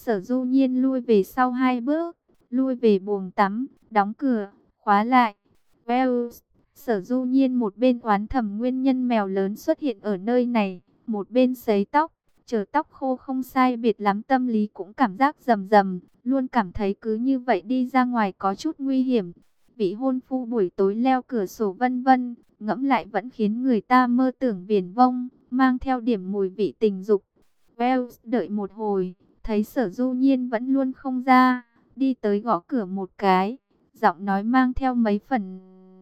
Sở Du Nhiên lui về sau 2 bước, lui về buồng tắm, đóng cửa, khóa lại. Well, Sở Du Nhiên một bên oán thầm nguyên nhân mèo lớn xuất hiện ở nơi này, một bên sấy tóc, chờ tóc khô không sai biệt lắm, tâm lý cũng cảm giác rầm rầm, luôn cảm thấy cứ như vậy đi ra ngoài có chút nguy hiểm. Vị hôn phu buổi tối leo cửa sổ vân vân, ngẫm lại vẫn khiến người ta mơ tưởng viển vông, mang theo điểm mùi vị tình dục. Well, đợi một hồi, thấy Sở Du Nhiên vẫn luôn không ra, đi tới gõ cửa một cái, giọng nói mang theo mấy phần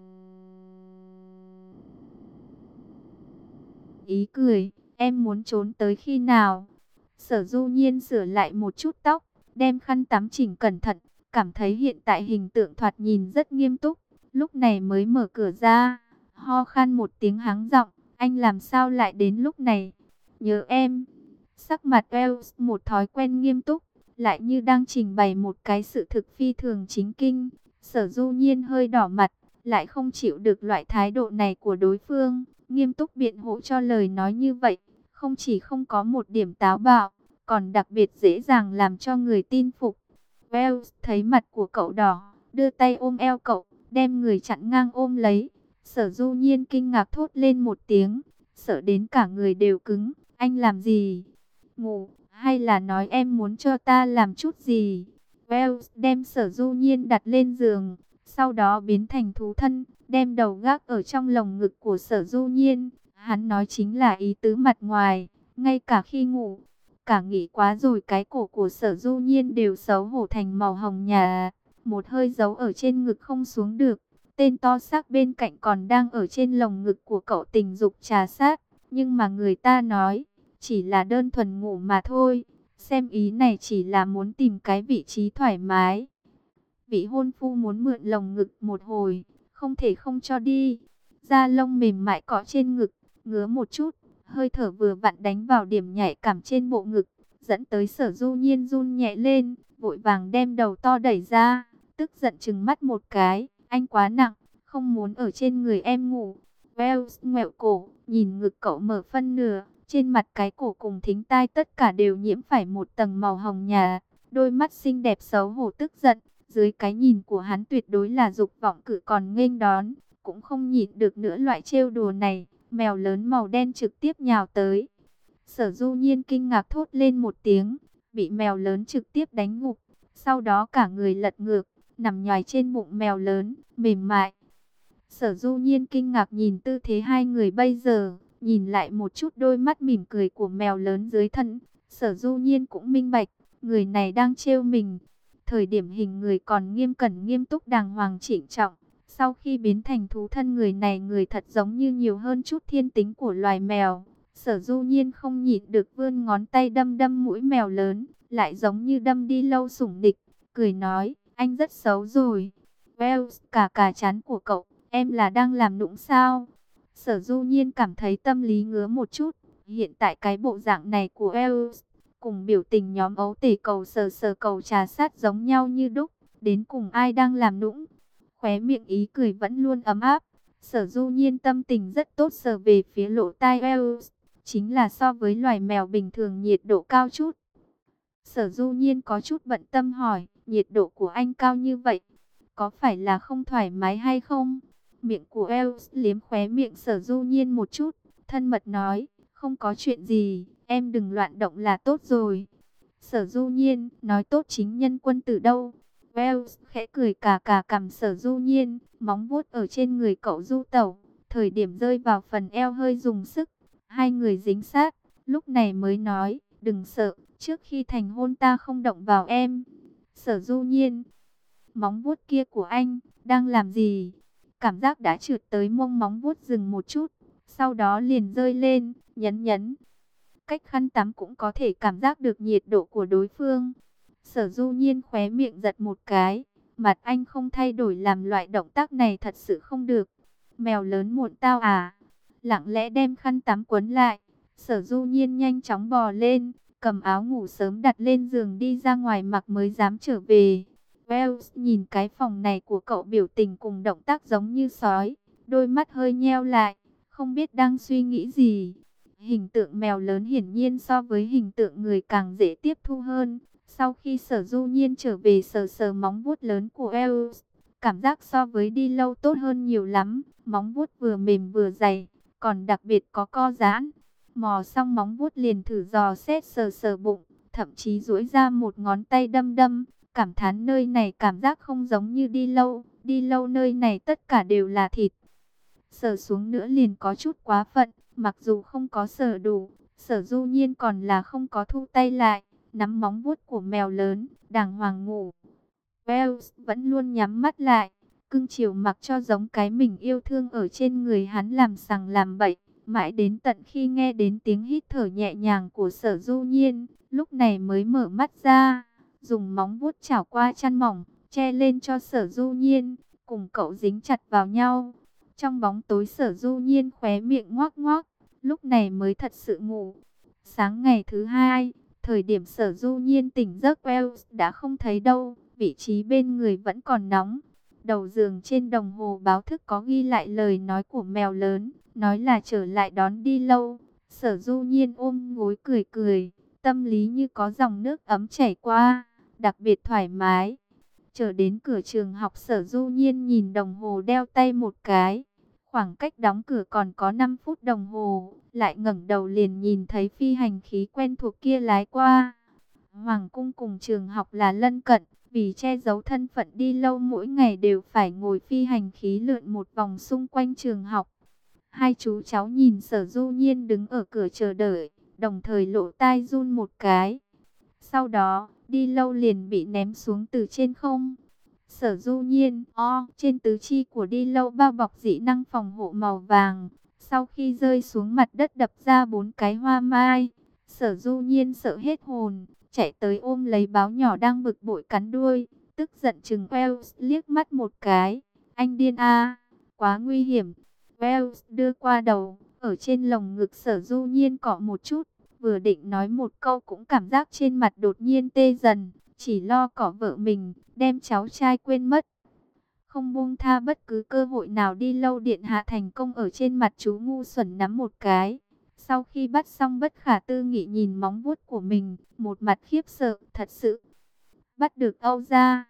ý cười, em muốn trốn tới khi nào? Sở Du Nhiên sửa lại một chút tóc, đem khăn tắm chỉnh cẩn thận, cảm thấy hiện tại hình tượng thoạt nhìn rất nghiêm túc, lúc này mới mở cửa ra, ho khan một tiếng hắng giọng, anh làm sao lại đến lúc này? Nhớ em. Sắc mặt Wells một thói quen nghiêm túc, lại như đang trình bày một cái sự thực phi thường chính kinh. Sở Du Nhiên hơi đỏ mặt, lại không chịu được loại thái độ này của đối phương, nghiêm túc biện hộ cho lời nói như vậy, không chỉ không có một điểm táo bạo, còn đặc biệt dễ dàng làm cho người tin phục. Wells thấy mặt của cậu đỏ, đưa tay ôm eo cậu, đem người chặn ngang ôm lấy. Sở Du Nhiên kinh ngạc thốt lên một tiếng, sợ đến cả người đều cứng. Anh làm gì? Ngủ, hay là nói em muốn cho ta làm chút gì? Wells đem Sở Du Nhiên đặt lên giường, sau đó biến thành thú thân, đem đầu gác ở trong lồng ngực của Sở Du Nhiên. Hắn nói chính là ý tứ mặt ngoài, ngay cả khi ngủ, cả nghĩ quá rồi cái cổ của Sở Du Nhiên đều xấu hổ thành màu hồng nhà, một hơi giấu ở trên ngực không xuống được. Tên to xác bên cạnh còn đang ở trên lồng ngực của cậu tình dục trà sát, nhưng mà người ta nói, chỉ là đơn thuần ngủ mà thôi, xem ý này chỉ là muốn tìm cái vị trí thoải mái. Vị hôn phu muốn mượn lồng ngực một hồi, không thể không cho đi. Da lông mềm mại cọ trên ngực, ngứa một chút, hơi thở vừa vặn đánh vào điểm nhạy cảm trên bộ ngực, dẫn tới Sở Du Nhiên run nhẹ lên, vội vàng đem đầu to đẩy ra, tức giận trừng mắt một cái, anh quá nặng, không muốn ở trên người em ngủ. Wells ngoẹo cổ, nhìn ngực cậu mở phân nửa, trên mặt cái cổ cùng thính tai tất cả đều nhiễm phải một tầng màu hồng nhà, đôi mắt xinh đẹp xấu hổ tức giận, dưới cái nhìn của hắn tuyệt đối là dục vọng cự còn nghênh đón, cũng không nhịn được nữa loại trêu đùa này, mèo lớn màu đen trực tiếp nhào tới. Sở Du Nhiên kinh ngạc thốt lên một tiếng, bị mèo lớn trực tiếp đánh gục, sau đó cả người lật ngược, nằm nhoài trên bụng mèo lớn, mềm mại. Sở Du Nhiên kinh ngạc nhìn tư thế hai người bây giờ, nhìn lại một chút đôi mắt mỉm cười của mèo lớn dưới thân. Sở Du Nhiên cũng minh bạch, người này đang trêu mình. Thời điểm hình người còn nghiêm cẩn nghiêm túc đàng hoàng chỉnh trọng. Sau khi biến thành thú thân người này người thật giống như nhiều hơn chút thiên tính của loài mèo. Sở Du Nhiên không nhịn được vươn ngón tay đâm đâm mũi mèo lớn, lại giống như đâm đi lâu sủng địch. Cười nói, anh rất xấu rồi. Wells, cả chán của cậu. Em là đang làm nũng sao? Sở Du Nhiên cảm thấy tâm lý ngứa một chút. Hiện tại cái bộ dạng này của Els, cùng biểu tình nhóm ấu tể cầu sờ sờ cầu trà sát giống nhau như đúc. Đến cùng ai đang làm nũng? Khóe miệng ý cười vẫn luôn ấm áp. Sở Du Nhiên tâm tình rất tốt, sờ về phía lỗ tai Els. Chính là so với loài mèo bình thường nhiệt độ cao chút. Sở Du Nhiên có chút bận tâm hỏi, nhiệt độ của anh cao như vậy, có phải là không thoải mái hay không? Miệng của Els liếm khóe miệng Sở Du Nhiên một chút, thân mật nói, không có chuyện gì, em đừng loạn động là tốt rồi. Sở Du Nhiên nói tốt chính nhân quân tử đâu? Els khẽ cười cả cằm Sở Du Nhiên, móng vuốt ở trên người cậu du tẩu, thời điểm rơi vào phần eo hơi dùng sức, hai người dính sát, lúc này mới nói, đừng sợ, trước khi thành hôn ta không động vào em. Sở Du Nhiên, móng vuốt kia của anh đang làm gì? Cảm giác đã trượt tới mông móng vuốt dừng một chút, sau đó liền rơi lên, nhấn. Cách khăn tắm cũng có thể cảm giác được nhiệt độ của đối phương. Sở Du Nhiên khóe miệng giật một cái, mặt anh không thay đổi, làm loại động tác này thật sự không được. Mèo lớn muộn tao à? Lặng lẽ đem khăn tắm quấn lại, Sở Du Nhiên nhanh chóng bò lên, cầm áo ngủ sớm đặt lên giường đi ra ngoài mặc mới dám trở về. Wells nhìn cái phòng này của cậu, biểu tình cùng động tác giống như sói, đôi mắt hơi nheo lại, không biết đang suy nghĩ gì. Hình tượng mèo lớn hiển nhiên so với hình tượng người càng dễ tiếp thu hơn. Sau khi Sở Du Nhiên trở về sờ sờ móng vuốt lớn của Wells, cảm giác so với đi lâu tốt hơn nhiều lắm. Móng vuốt vừa mềm vừa dày, còn đặc biệt có co giãn. Mò xong móng vuốt liền thử dò xét sờ sờ bụng, thậm chí duỗi ra một ngón tay đâm đâm. Cảm thán nơi này cảm giác không giống như đi lâu nơi này tất cả đều là thịt. Sờ xuống nữa liền có chút quá phận, mặc dù không có sờ đủ, Sở Du Nhiên còn là không có thu tay lại, nắm móng vuốt của mèo lớn, đàng hoàng ngủ. Wells vẫn luôn nhắm mắt lại, cưng chiều mặc cho giống cái mình yêu thương ở trên người hắn làm sằng làm bậy, mãi đến tận khi nghe đến tiếng hít thở nhẹ nhàng của Sở Du Nhiên, lúc này mới mở mắt ra, dùng móng vuốt chảo qua chăn mỏng, che lên cho Sở Du Nhiên, cùng cậu dính chặt vào nhau. Trong bóng tối Sở Du Nhiên khóe miệng ngoác ngoác, lúc này mới thật sự ngủ. Sáng ngày thứ hai, thời điểm Sở Du Nhiên tỉnh giấc Wells đã không thấy đâu, vị trí bên người vẫn còn nóng. Đầu giường trên đồng hồ báo thức có ghi lại lời nói của mèo lớn, nói là trở lại đón đi lâu. Sở Du Nhiên ôm gối cười cười, tâm lý như có dòng nước ấm chảy qua, đặc biệt thoải mái. Chờ đến cửa trường học Sở Du Nhiên nhìn đồng hồ đeo tay một cái. Khoảng cách đóng cửa còn có 5 phút đồng hồ, lại ngẩng đầu liền nhìn thấy phi hành khí quen thuộc kia lái qua. Hoàng cung cùng trường học là lân cận, vì che giấu thân phận đi lâu mỗi ngày đều phải ngồi phi hành khí lượn một vòng xung quanh trường học. Hai chú cháu nhìn Sở Du Nhiên đứng ở cửa chờ đợi, đồng thời lỗ tai run một cái. Sau đó, đi lâu liền bị ném xuống từ trên không. Sở Du Nhiên, trên tứ chi của đi lâu bao bọc dị năng phòng hộ màu vàng. Sau khi rơi xuống mặt đất đập ra 4 cái hoa mai. Sở Du Nhiên sợ hết hồn, chạy tới ôm lấy báo nhỏ đang bực bội cắn đuôi. Tức giận chừng Wells liếc mắt một cái. Anh điên à, quá nguy hiểm. Wells đưa qua đầu, ở trên lồng ngực Sở Du Nhiên cọ một chút. Vừa định nói một câu cũng cảm giác trên mặt đột nhiên tê dần, chỉ lo cỏ vợ mình, đem cháu trai quên mất. Không buông tha bất cứ cơ hội nào đi lâu điện hạ thành công ở trên mặt chú ngu xuẩn nắm một cái. Sau khi bắt xong bất khả tư nghị nhìn móng vuốt của mình, một mặt khiếp sợ, thật sự. Bắt được Âu ra.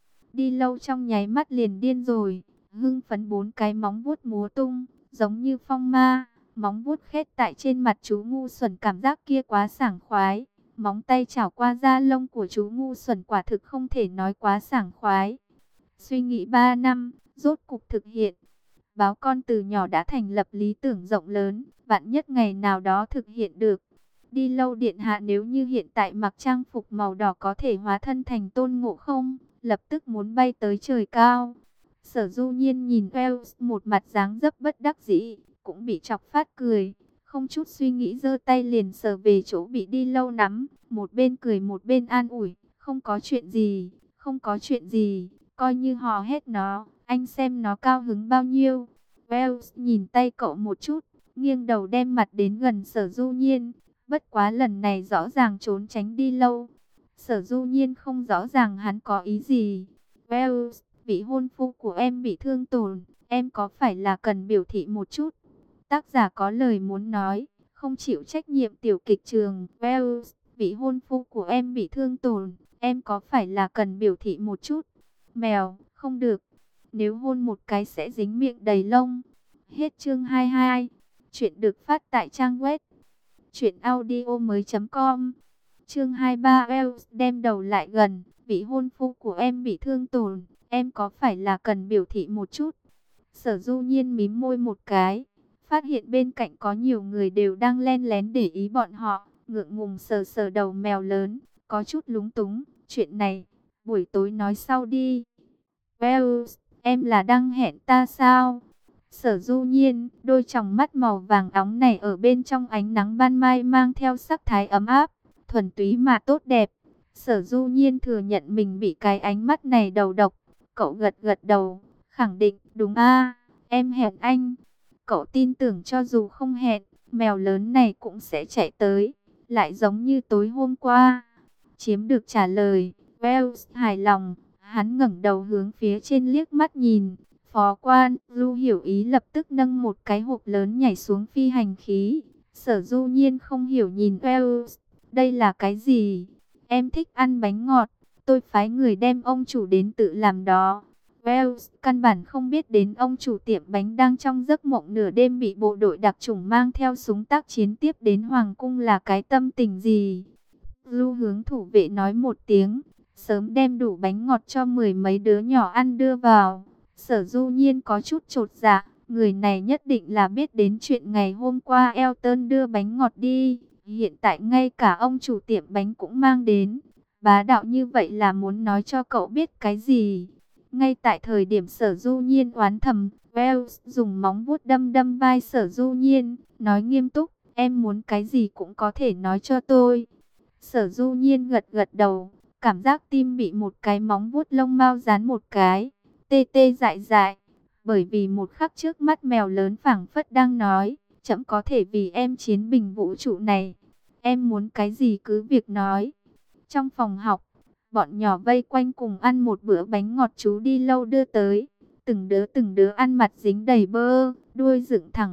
Đi lâu trong nháy mắt liền điên rồi, hưng phấn 4 cái móng vuốt múa tung, giống như phong ma. Móng vuốt khét tại trên mặt chú ngu xuẩn cảm giác kia quá sảng khoái. Móng tay chảo qua da lông của chú ngu xuẩn quả thực không thể nói quá sảng khoái. Suy nghĩ 3 năm, rốt cục thực hiện. Báo con từ nhỏ đã thành lập lý tưởng rộng lớn, vạn nhất ngày nào đó thực hiện được. Đi lâu điện hạ nếu như hiện tại mặc trang phục màu đỏ có thể hóa thân thành Tôn Ngộ Không, lập tức muốn bay tới trời cao. Sở Du Nhiên nhìn Wells một mặt dáng dấp bất đắc dĩ, cũng bị chọc phát cười. Không chút suy nghĩ giơ tay liền sờ về chỗ bị đi lâu nắm, một bên cười một bên an ủi, không có chuyện gì, không có chuyện gì, coi như hò hét nó, anh xem nó cao hứng bao nhiêu. Wells nhìn tay cậu một chút, nghiêng đầu đem mặt đến gần Sở Du Nhiên, bất quá lần này rõ ràng trốn tránh đi lâu. Sở Du Nhiên không rõ ràng hắn có ý gì. Wells, vị hôn phu của em bị thương tổn, em có phải là cần biểu thị một chút? Tác giả có lời muốn nói, không chịu trách nhiệm tiểu kịch trường. Wells, vị hôn phu của em bị thương tổn, em có phải là cần biểu thị một chút? Mèo, không được. Nếu hôn một cái sẽ dính miệng đầy lông. Hết chương 22. Chuyện được phát tại trang web truyệnaudiomoi.com. Chương 23, Wells đem đầu lại gần, vị hôn phu của em bị thương tổn, em có phải là cần biểu thị một chút? Sở Du Nhiên mím môi một cái, phát hiện bên cạnh có nhiều người đều đang len lén để ý bọn họ, ngượng ngùng sờ sờ đầu mèo lớn, có chút lúng túng, chuyện này, buổi tối nói sau đi. Wells, em là đang hẹn ta sao? Sở Du Nhiên, đôi tròng mắt màu vàng óng này ở bên trong ánh nắng ban mai mang theo sắc thái ấm áp, thuần túy mà tốt đẹp. Sở Du Nhiên thừa nhận mình bị cái ánh mắt này đầu độc. Cậu gật gật đầu, khẳng định, đúng a, em hẹn anh. Cậu tin tưởng cho dù không hẹn, mèo lớn này cũng sẽ chạy tới, lại giống như tối hôm qua. Chiếm được trả lời, Wells hài lòng, hắn ngẩng đầu hướng phía trên liếc mắt nhìn. Phó quan, Du hiểu ý lập tức nâng một cái hộp lớn nhảy xuống phi hành khí. Sở Du Nhiên không hiểu nhìn Wells, đây là cái gì? Em thích ăn bánh ngọt, tôi phái người đem ông chủ đến tự làm đó. Wells căn bản không biết đến ông chủ tiệm bánh đang trong giấc mộng nửa đêm bị bộ đội đặc chủng mang theo súng tác chiến tiếp đến Hoàng cung là cái tâm tình gì. Lưu hướng thủ vệ nói một tiếng, sớm đem đủ bánh ngọt cho mười mấy đứa nhỏ ăn đưa vào. Sở Du Nhiên có chút chột dạ, người này nhất định là biết đến chuyện ngày hôm qua Elton đưa bánh ngọt đi. Hiện tại ngay cả ông chủ tiệm bánh cũng mang đến. Bá đạo như vậy là muốn nói cho cậu biết cái gì? Ngay tại thời điểm Sở Du Nhiên oán thầm, Wells dùng móng vuốt đâm đâm vai Sở Du Nhiên, nói nghiêm túc, em muốn cái gì cũng có thể nói cho tôi. Sở Du Nhiên gật gật đầu, cảm giác tim bị một cái móng vuốt lông mao dán một cái, tê tê dại dại. Bởi vì một khắc trước mắt mèo lớn phảng phất đang nói, chậm có thể vì em chiến bình vũ trụ này. Em muốn cái gì cứ việc nói. Trong phòng học, bọn nhỏ vây quanh cùng ăn một bữa bánh ngọt chú đi lâu đưa tới. Từng đứa ăn mặt dính đầy bơ, đuôi dựng thẳng.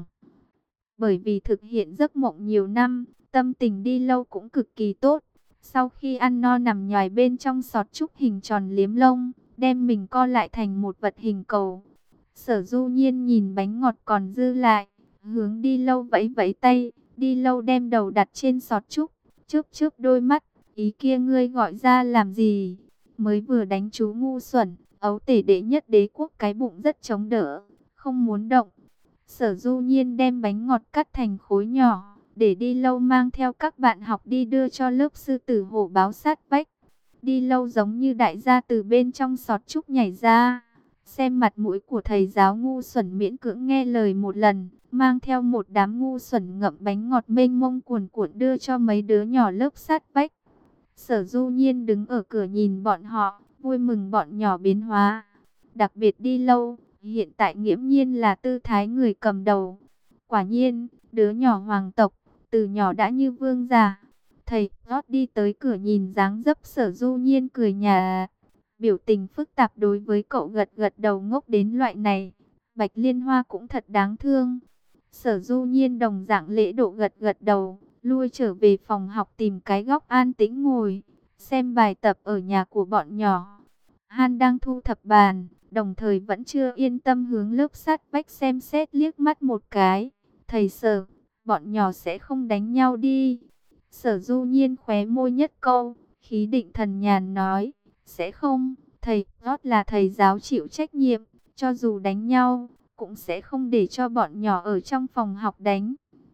Bởi vì thực hiện giấc mộng nhiều năm, tâm tình đi lâu cũng cực kỳ tốt. Sau khi ăn no nằm nhòi bên trong sọt trúc hình tròn liếm lông, đem mình co lại thành một vật hình cầu. Sở Du Nhiên nhìn bánh ngọt còn dư lại, hướng đi lâu vẫy vẫy tay, đi lâu đem đầu đặt trên sọt trúc, chớp chớp đôi mắt, ý kia ngươi gọi ra làm gì? Mới vừa đánh chú ngu xuẩn, ấu tể đệ nhất đế quốc cái bụng rất chống đỡ, không muốn động. Sở Du Nhiên đem bánh ngọt cắt thành khối nhỏ, để đi lâu mang theo các bạn học đi đưa cho lớp sư tử hổ báo sát vách. Đi lâu giống như đại gia từ bên trong sọt trúc nhảy ra, xem mặt mũi của thầy giáo ngu xuẩn miễn cưỡng nghe lời một lần, mang theo một đám ngu xuẩn ngậm bánh ngọt mênh mông cuồn cuộn đưa cho mấy đứa nhỏ lớp sát vách. Sở Du Nhiên đứng ở cửa nhìn bọn họ, vui mừng bọn nhỏ biến hóa. Đặc biệt đi lâu, hiện tại nghiễm nhiên là tư thái người cầm đầu. Quả nhiên, đứa nhỏ hoàng tộc, từ nhỏ đã như vương giả. Thầy Rót đi tới cửa nhìn dáng dấp Sở Du Nhiên cười nhà. Biểu tình phức tạp đối với cậu gật gật đầu ngốc đến loại này. Bạch Liên Hoa cũng thật đáng thương. Sở Du Nhiên đồng dạng lễ độ gật gật đầu, lui trở về phòng học tìm cái góc an tĩnh ngồi, xem bài tập ở nhà của bọn nhỏ. Han đang thu thập bàn, đồng thời vẫn chưa yên tâm hướng lớp sát vách xem xét liếc mắt một cái. Thầy Sở, bọn nhỏ sẽ không đánh nhau đi. Sở Du Nhiên khóe môi nhất câu, khí định thần nhàn nói, sẽ không, thầy Rót là thầy giáo chịu trách nhiệm, cho dù đánh nhau, cũng sẽ không để cho bọn nhỏ ở trong phòng học đánh.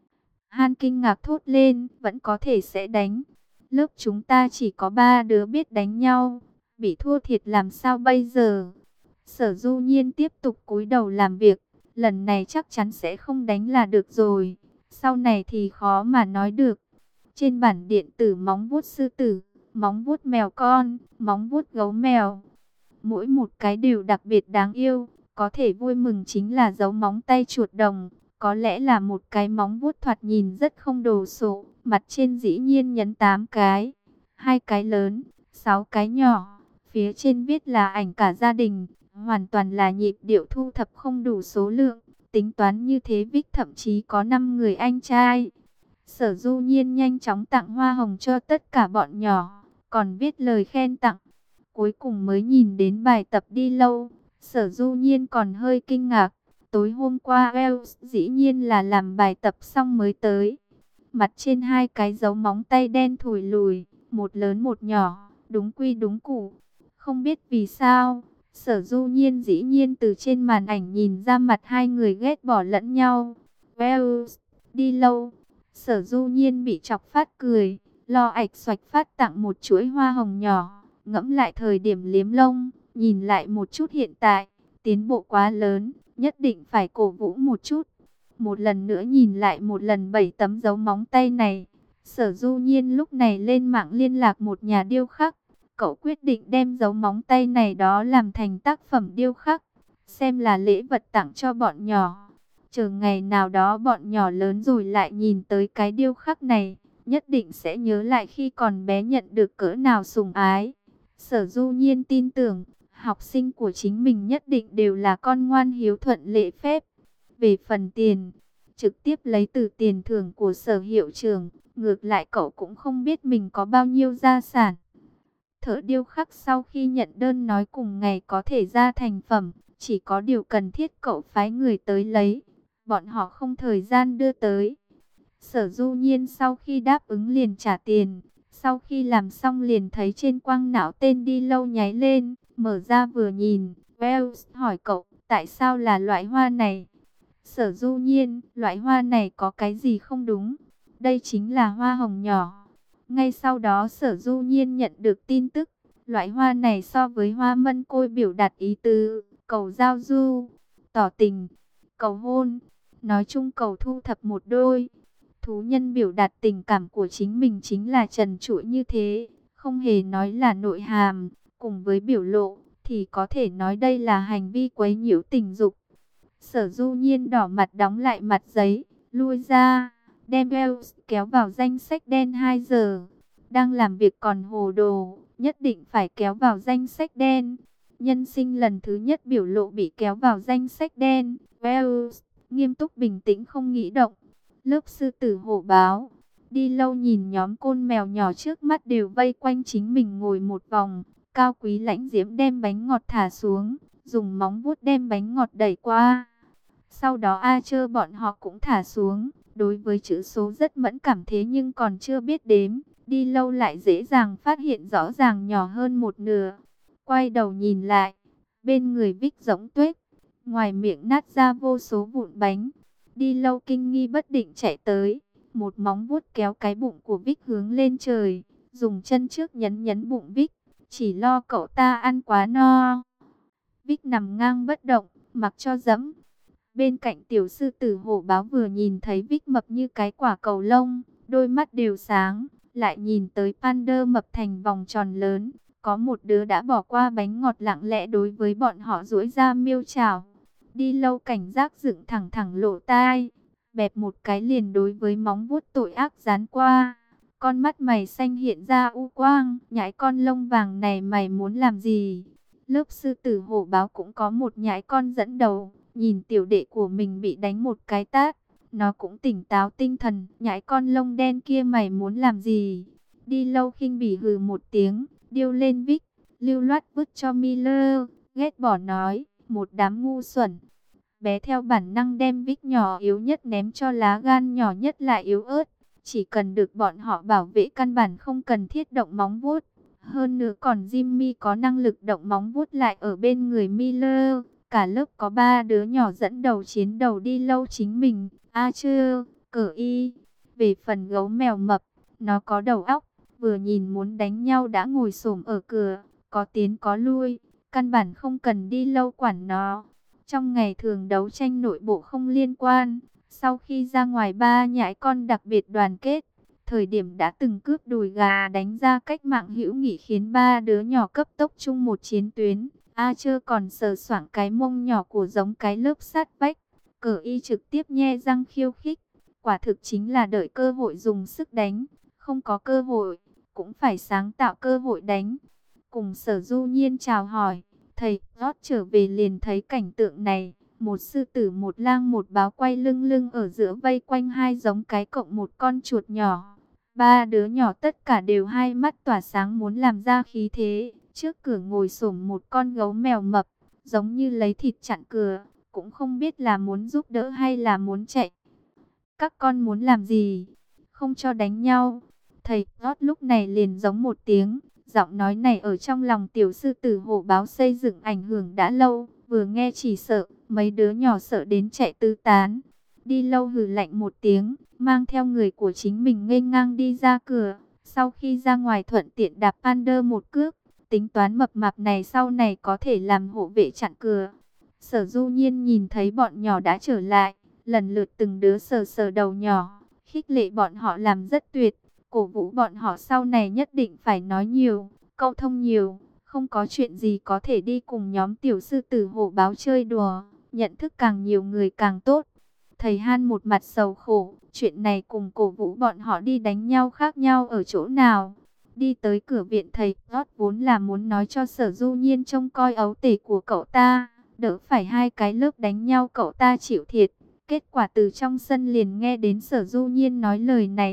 Han kinh ngạc thốt lên, vẫn có thể sẽ đánh. Lớp chúng ta chỉ có 3 đứa biết đánh nhau, bị thua thiệt làm sao bây giờ? Sở Du Nhiên tiếp tục cúi đầu làm việc, lần này chắc chắn sẽ không đánh là được rồi, sau này thì khó mà nói được. Trên bản điện tử móng vuốt sư tử, móng vuốt mèo con, móng vuốt gấu mèo, mỗi một cái đều đặc biệt đáng yêu. Có thể vui mừng chính là dấu móng tay chuột đồng, có lẽ là một cái móng vuốt thoạt nhìn rất không đồ sộ, mặt trên dĩ nhiên nhấn 8 cái, 2 cái lớn, 6 cái nhỏ, phía trên viết là ảnh cả gia đình, hoàn toàn là nhịp điệu thu thập không đủ số lượng, tính toán như thế Vic thậm chí có 5 người anh trai. Sở Du Nhiên nhanh chóng tặng hoa hồng cho tất cả bọn nhỏ, còn viết lời khen tặng, cuối cùng mới nhìn đến bài tập đi lâu. Sở Du Nhiên còn hơi kinh ngạc, tối hôm qua Wells dĩ nhiên là làm bài tập xong mới tới. Mặt trên 2 cái dấu móng tay đen thùi lùi, một lớn một nhỏ, đúng quy đúng củ. Không biết vì sao, Sở Du Nhiên dĩ nhiên từ trên màn ảnh nhìn ra mặt hai người ghét bỏ lẫn nhau. Wells, đi lâu. Sở Du Nhiên bị chọc phát cười, lo ạch xoạch phát tặng một chuỗi hoa hồng nhỏ, ngẫm lại thời điểm liếm lông. Nhìn lại một chút hiện tại, tiến bộ quá lớn, nhất định phải cổ vũ một chút. Một lần nữa nhìn lại một lần 7 tấm dấu móng tay này, Sở Du Nhiên lúc này lên mạng liên lạc một nhà điêu khắc. Cậu quyết định đem dấu móng tay này đó làm thành tác phẩm điêu khắc, xem là lễ vật tặng cho bọn nhỏ. Chờ ngày nào đó bọn nhỏ lớn rồi lại nhìn tới cái điêu khắc này, nhất định sẽ nhớ lại khi còn bé nhận được cỡ nào sủng ái. Sở Du Nhiên tin tưởng, học sinh của chính mình nhất định đều là con ngoan hiếu thuận lễ phép. Về phần tiền, trực tiếp lấy từ tiền thưởng của Sở hiệu trưởng, ngược lại cậu cũng không biết mình có bao nhiêu gia sản. Thợ điêu khắc sau khi nhận đơn nói cùng ngày có thể ra thành phẩm, chỉ có điều cần thiết cậu phái người tới lấy. Bọn họ không thời gian đưa tới. Sở Du Nhiên sau khi đáp ứng liền trả tiền. Sau khi làm xong liền thấy trên quang não tên Đi Lâu nháy lên, mở ra vừa nhìn. Wells hỏi cậu, tại sao là loại hoa này? Sở Du Nhiên, loại hoa này có cái gì không đúng? Đây chính là hoa hồng nhỏ. Ngay sau đó Sở Du Nhiên nhận được tin tức, loại hoa này so với hoa mân côi biểu đạt ý tứ, cầu giao du, tỏ tình, cầu hôn, nói chung cầu thu thập một đôi. Thú nhân biểu đạt tình cảm của chính mình chính là trần trụi như thế, không hề nói là nội hàm, cùng với biểu lộ, thì có thể nói đây là hành vi quấy nhiễu tình dục. Sở Du Nhiên đỏ mặt đóng lại mặt giấy, lui ra, đem Wells kéo vào danh sách đen 2 giờ. Đang làm việc còn hồ đồ, nhất định phải kéo vào danh sách đen. Nhân sinh lần thứ nhất biểu lộ bị kéo vào danh sách đen. Wells, nghiêm túc bình tĩnh không nghĩ động. Lớp sư tử hổ báo. Đi Lâu nhìn nhóm côn mèo nhỏ trước mắt đều vây quanh chính mình ngồi một vòng. Cao Quý Lãnh Diễm đem bánh ngọt thả xuống, dùng móng vuốt đem bánh ngọt đẩy qua. Sau đó A Chơ bọn họ cũng thả xuống. Đối với chữ số rất mẫn cảm thế nhưng còn chưa biết đếm. Đi Lâu lại dễ dàng phát hiện rõ ràng nhỏ hơn một nửa. Quay đầu nhìn lại, bên người Vích rỗng tuếch, ngoài miệng nát ra vô số vụn bánh. Đi Lâu kinh nghi bất định chạy tới, một móng vuốt kéo cái bụng của Vích hướng lên trời, dùng chân trước nhấn nhấn bụng Vích, chỉ lo cậu ta ăn quá no. Vích nằm ngang bất động, mặc cho dẫm. Bên cạnh tiểu sư tử hổ báo vừa nhìn thấy Vích mập như cái quả cầu lông, đôi mắt đều sáng, lại nhìn tới Pander mập thành vòng tròn lớn. Có một đứa đã bỏ qua bánh ngọt lặng lẽ đối với bọn họ duỗi ra miêu chảo. Đi Lâu cảnh giác dựng thẳng thẳng lỗ tai, bẹp một cái liền đối với móng vuốt tội ác dán qua. Con mắt mày xanh hiện ra u quang, nhãi con lông vàng này mày muốn làm gì? Lớp sư tử hổ báo cũng có một nhãi con dẫn đầu, nhìn tiểu đệ của mình bị đánh một cái tát, nó cũng tỉnh táo tinh thần. Nhãi con lông đen kia mày muốn làm gì? Đi Lâu khinh bỉ hừ một tiếng, điêu lên Vích, lưu loát vứt cho Miller, ghét bỏ nói, một đám ngu xuẩn. Bé theo bản năng đem Vích nhỏ yếu nhất ném cho lá gan nhỏ nhất lại yếu ớt. Chỉ cần được bọn họ bảo vệ căn bản không cần thiết động móng vuốt. Hơn nữa còn Jimmy có năng lực động móng vuốt lại ở bên người Miller. Cả lớp có 3 đứa nhỏ dẫn đầu chiến đầu Đi Lâu chính mình, Archer, Cờ Y. Về phần gấu mèo mập, nó có đầu óc, vừa nhìn muốn đánh nhau đã ngồi xổm ở cửa, có tiến có lui, căn bản không cần Đi Lâu quản nó. Trong ngày thường đấu tranh nội bộ không liên quan, sau khi ra ngoài ba nhãi con đặc biệt đoàn kết, thời điểm đã từng cướp đùi gà đánh ra cách mạng hữu nghị khiến 3 đứa nhỏ cấp tốc chung một chiến tuyến. Archer còn sờ soạng cái mông nhỏ của giống cái lớp sát vách. Cờ Y trực tiếp nhe răng khiêu khích, quả thực chính là đợi cơ hội dùng sức đánh, không có cơ hội cũng phải sáng tạo cơ hội đánh. Cùng Sở Du Nhiên chào hỏi, thầy rót trở về liền thấy cảnh tượng này, một sư tử một lang một báo quay lưng lưng ở giữa vây quanh hai giống cái cộng một con chuột nhỏ. 3 đứa nhỏ tất cả đều hai mắt tỏa sáng muốn làm ra khí thế. Trước cửa ngồi xổm một con gấu mèo mập, giống như lấy thịt chặn cửa, cũng không biết là muốn giúp đỡ hay là muốn chạy. Các con muốn làm gì? Không cho đánh nhau. Thầy rót lúc này liền giống một tiếng. Giọng nói này ở trong lòng tiểu sư tử hổ báo xây dựng ảnh hưởng đã lâu. Vừa nghe chỉ sợ, mấy đứa nhỏ sợ đến chạy tứ tán. Đi Lâu hừ lạnh một tiếng, mang theo người của chính mình nghênh ngang đi ra cửa. Sau khi ra ngoài thuận tiện đạp Pander một cước. Tính toán mập mạp này sau này có thể làm hộ vệ chặn cửa. Sở Du Nhiên nhìn thấy bọn nhỏ đã trở lại, lần lượt từng đứa sờ sờ đầu nhỏ, khích lệ bọn họ làm rất tuyệt, cổ vũ bọn họ sau này nhất định phải nói nhiều, câu thông nhiều, không có chuyện gì có thể đi cùng nhóm tiểu sư tử hổ báo chơi đùa, nhận thức càng nhiều người càng tốt. Thầy Han một mặt sầu khổ, chuyện này cùng cổ vũ bọn họ đi đánh nhau khác nhau ở chỗ nào? Đi tới cửa viện thầy rót vốn là muốn nói cho Sở Du Nhiên trông coi ấu tể của cậu ta, đỡ phải hai cái lớp đánh nhau cậu ta chịu thiệt. Kết quả từ trong sân liền nghe đến Sở Du Nhiên nói lời này.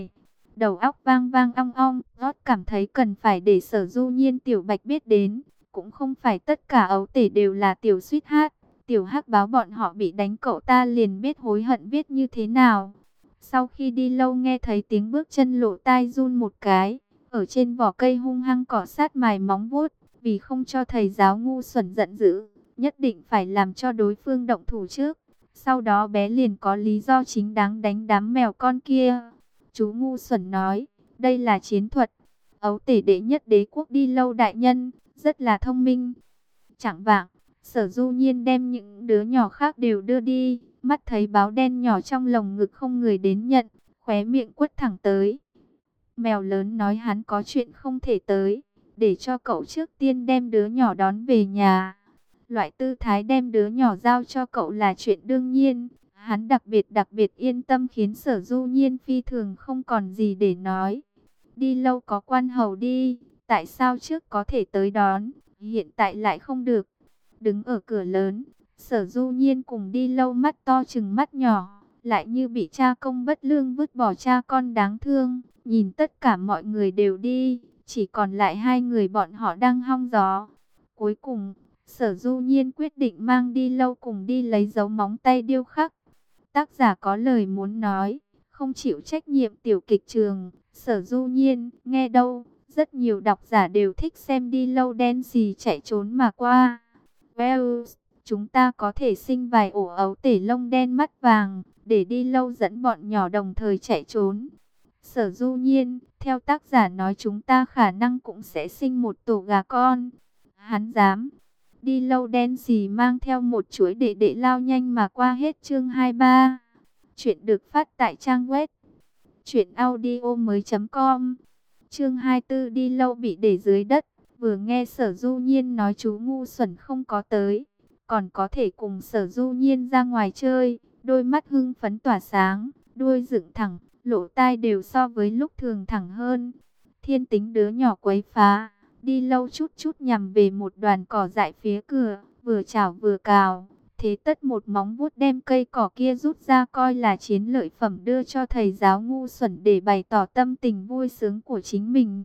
đầu óc vang vang ong ong. Rót cảm thấy cần phải để Sở Du Nhiên Tiểu Bạch biết đến, cũng không phải tất cả ấu tể đều là tiểu suýt hát. Tiểu hắc báo bọn họ bị đánh, cậu ta liền biết hối hận biết như thế nào. Sau khi đi lâu nghe thấy tiếng bước chân, lộ tai run một cái, ở trên vỏ cây hung hăng cọ sát mài móng vuốt, vì không cho thầy giáo ngu xuẩn giận dữ, nhất định phải làm cho đối phương động thủ trước. Sau đó bé liền có lý do chính đáng đánh đám mèo con kia. Chú ngu xuẩn nói, đây là chiến thuật. Ấu tể đệ nhất đế quốc Đi Lâu đại nhân, rất là thông minh. Chẳng vạng, Sở Du Nhiên đem những đứa nhỏ khác đều đưa đi, mắt thấy báo đen nhỏ trong lồng ngực không người đến nhận, khóe miệng quất thẳng tới. Mèo lớn nói hắn có chuyện không thể tới, để cho cậu trước tiên đem đứa nhỏ đón về nhà. Loại tư thái đem đứa nhỏ giao cho cậu là chuyện đương nhiên. Hắn đặc biệt yên tâm, khiến Sở Du Nhiên phi thường không còn gì để nói. Đi Lâu có quan hầu đi, tại sao trước có thể tới đón, hiện tại lại không được? Đứng ở cửa lớn, Sở Du Nhiên cùng Đi Lâu mắt to chừng mắt nhỏ, lại như bị cha công bất lương vứt bỏ cha con đáng thương. Nhìn tất cả mọi người đều đi, chỉ còn lại hai người bọn họ đang hong gió. Cuối cùng, Sở Du Nhiên quyết định mang Đi Lâu cùng đi lấy dấu móng tay điêu khắc. Tác giả có lời muốn nói, không chịu trách nhiệm tiểu kịch trường. Sở Du Nhiên, nghe đâu, rất nhiều độc giả đều thích xem Đi Lâu đen xì chạy trốn mà qua. Well, chúng ta có thể sinh vài ổ ấu tể lông đen mắt vàng, để Đi Lâu dẫn bọn nhỏ đồng thời chạy trốn. Sở Du Nhiên, theo tác giả nói chúng ta khả năng cũng sẽ sinh một tổ gà con. Hắn dám. Đi Lâu đen xì mang theo một chuỗi đệ đệ lao nhanh mà qua. Hết chương 23. Chuyện được phát tại trang web truyệnaudiomoi.com. Chương 24, Đi Lâu bị để dưới đất. Vừa nghe Sở Du Nhiên nói chú ngu xuẩn không có tới, còn có thể cùng Sở Du Nhiên ra ngoài chơi, đôi mắt hưng phấn tỏa sáng, đuôi dựng thẳng, lỗ tai đều so với lúc thường thẳng hơn. Thiên tính đứa nhỏ quấy phá. Đi Lâu chút chút nhằm về một đoàn cỏ dại phía cửa, vừa chảo vừa cào. Thế tất một móng vuốt đem cây cỏ kia rút ra, coi là chiến lợi phẩm đưa cho thầy giáo ngu xuẩn để bày tỏ tâm tình vui sướng của chính mình.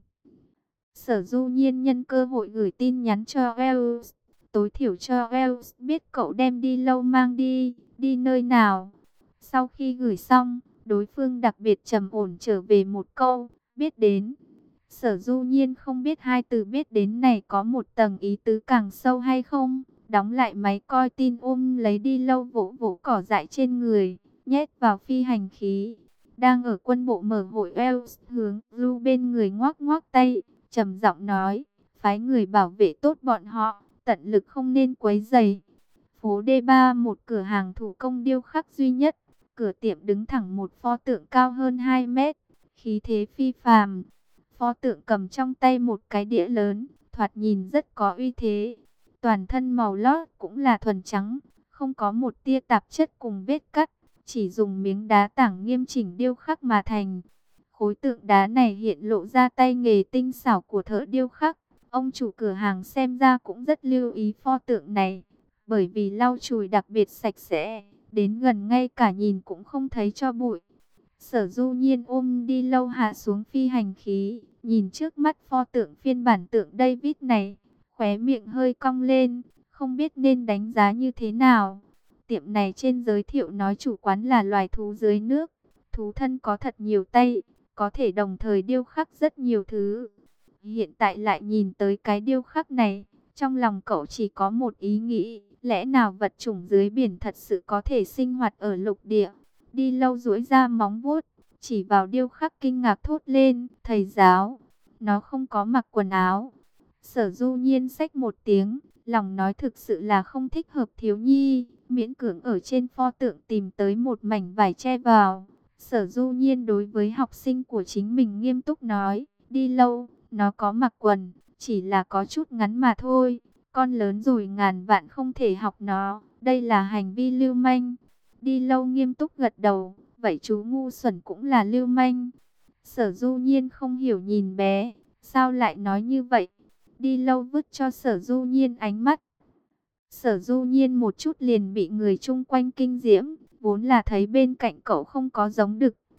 Sở Du Nhiên nhân cơ hội gửi tin nhắn cho Els, tối thiểu cho Els biết cậu đem Đi Lâu mang đi nơi nào. Sau khi gửi xong, đối phương đặc biệt trầm ổn trở về một câu, biết đến. Sở Du Nhiên không biết hai từ biết đến này có một tầng ý tứ càng sâu hay không. Đóng lại máy coi tin, ôm lấy Đi Lâu vỗ vỗ cỏ dại trên người, nhét vào phi hành khí. Đang ở quân bộ mở hội, Els hướng Ru bên người ngoắc ngoắc tay, trầm giọng nói, phái người bảo vệ tốt bọn họ, tận lực không nên quấy rầy. Phố D3, một cửa hàng thủ công điêu khắc duy nhất, cửa tiệm đứng thẳng một pho tượng cao hơn 2 mét, khí thế phi phàm. Pho tượng cầm trong tay một cái đĩa lớn, thoạt nhìn rất có uy thế. Toàn thân màu lót cũng là thuần trắng, không có một tia tạp chất cùng vết cắt, chỉ dùng miếng đá tảng nghiêm chỉnh điêu khắc mà thành. Khối tượng đá này hiện lộ ra tay nghề tinh xảo của thợ điêu khắc. Ông chủ cửa hàng xem ra cũng rất lưu ý pho tượng này, bởi vì lau chùi đặc biệt sạch sẽ, đến gần ngay cả nhìn cũng không thấy tro bụi. Sở Du Nhiên ôm Đi Lâu hạ xuống phi hành khí, nhìn trước mắt pho tượng phiên bản tượng David này, khóe miệng hơi cong lên, không biết nên đánh giá như thế nào. Tiệm này trên giới thiệu nói chủ quán là loài thú dưới nước, thú thân có thật nhiều tay, có thể đồng thời điêu khắc rất nhiều thứ. Hiện tại lại nhìn tới cái điêu khắc này, trong lòng cậu chỉ có một ý nghĩ, lẽ nào vật chủng dưới biển thật sự có thể sinh hoạt ở lục địa? Đi Lâu duỗi ra móng vuốt, chỉ vào điêu khắc kinh ngạc thốt lên, thầy giáo, nó không có mặc quần áo. Sở Du Nhiên xách một tiếng, lòng nói thực sự là không thích hợp thiếu nhi, miễn cưỡng ở trên pho tượng tìm tới một mảnh vải che vào. Sở Du Nhiên đối với học sinh của chính mình nghiêm túc nói, Đi Lâu, nó có mặc quần, chỉ là có chút ngắn mà thôi. Con lớn rồi ngàn vạn không thể học nó, đây là hành vi lưu manh. Đi Lâu nghiêm túc gật đầu, vậy chú ngu xuẩn cũng là lưu manh. Sở Du Nhiên không hiểu nhìn bé, sao lại nói như vậy? Đi Lâu vứt cho Sở Du Nhiên ánh mắt. Sở Du Nhiên một chút liền bị người chung quanh kinh diễm, vốn là thấy bên cạnh cậu không có giống đực,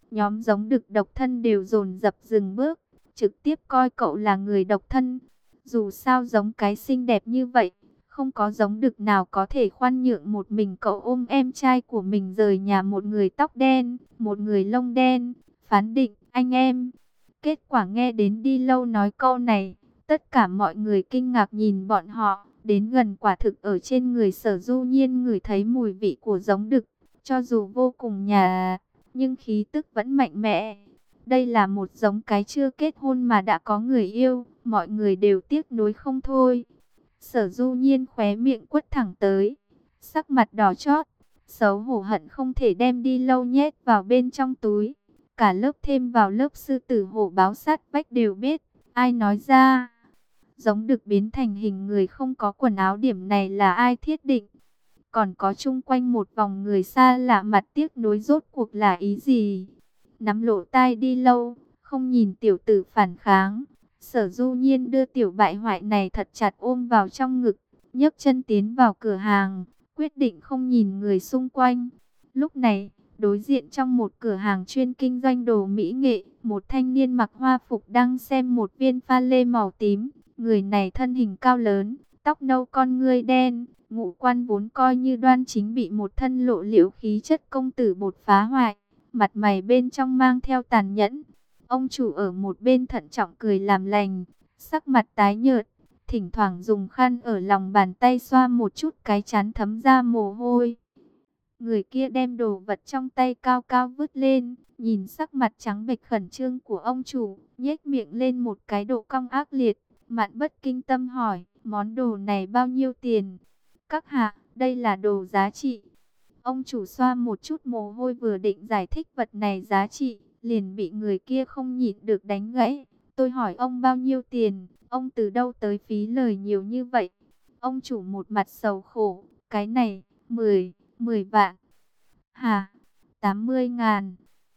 Nhóm giống đực độc thân đều dồn dập dừng bước, trực tiếp coi cậu là người độc thân. Dù sao giống cái xinh đẹp như vậy, không có giống đực nào có thể khoan nhượng một mình cậu ôm em trai của mình rời nhà, một người tóc đen, một người lông đen, phán định anh em. Kết quả nghe đến Đi Lâu nói câu này, tất cả mọi người kinh ngạc nhìn bọn họ, đến gần quả thực ở trên người Sở Du Nhiên ngửi thấy mùi vị của giống đực, cho dù vô cùng nhạt, nhưng khí tức vẫn mạnh mẽ. Đây là một giống cái chưa kết hôn mà đã có người yêu, mọi người đều tiếc nuối không thôi. Sở Du Nhiên khóe miệng quất thẳng tới, sắc mặt đỏ chót, xấu hổ hận không thể đem Đi Lâu nhét vào bên trong túi. Cả lớp thêm vào lớp sư tử hổ báo sát vách đều biết, ai nói ra. Giống đực biến thành hình người không có quần áo, điểm này là ai thiết định? Còn có chung quanh một vòng người xa lạ mặt tiếc nuối, rốt cuộc là ý gì? Nắm lỗ tai Đi Lâu, không nhìn tiểu tử phản kháng. Sở Du Nhiên đưa tiểu bại hoại này thật chặt ôm vào trong ngực, nhấc chân tiến vào cửa hàng, quyết định không nhìn người xung quanh. Lúc này, đối diện trong một cửa hàng chuyên kinh doanh đồ mỹ nghệ, một thanh niên mặc hoa phục đang xem một viên pha lê màu tím. Người này thân hình cao lớn, tóc nâu con ngươi đen, ngũ quan vốn coi như đoan chính bị một thân lộ liễu khí chất công tử bột phá hoại, mặt mày bên trong mang theo tàn nhẫn. Ông chủ ở một bên thận trọng cười làm lành, sắc mặt tái nhợt, thỉnh thoảng dùng khăn ở lòng bàn tay xoa một chút cái trán thấm ra mồ hôi. Người kia đem đồ vật trong tay cao cao vứt lên, nhìn sắc mặt trắng bệch khẩn trương của ông chủ, nhếch miệng lên một cái độ cong ác liệt. Mạn Bất Kinh Tâm hỏi, món đồ này bao nhiêu tiền? Các hạ, đây là đồ giá trị. Ông chủ xoa một chút mồ hôi, vừa định giải thích vật này giá trị, liền bị người kia không nhịn được đánh gãy. Tôi hỏi ông bao nhiêu tiền, ông từ đâu tới phí lời nhiều như vậy? Ông chủ một mặt sầu khổ, cái này, 10 vạn. Hả? 80.000.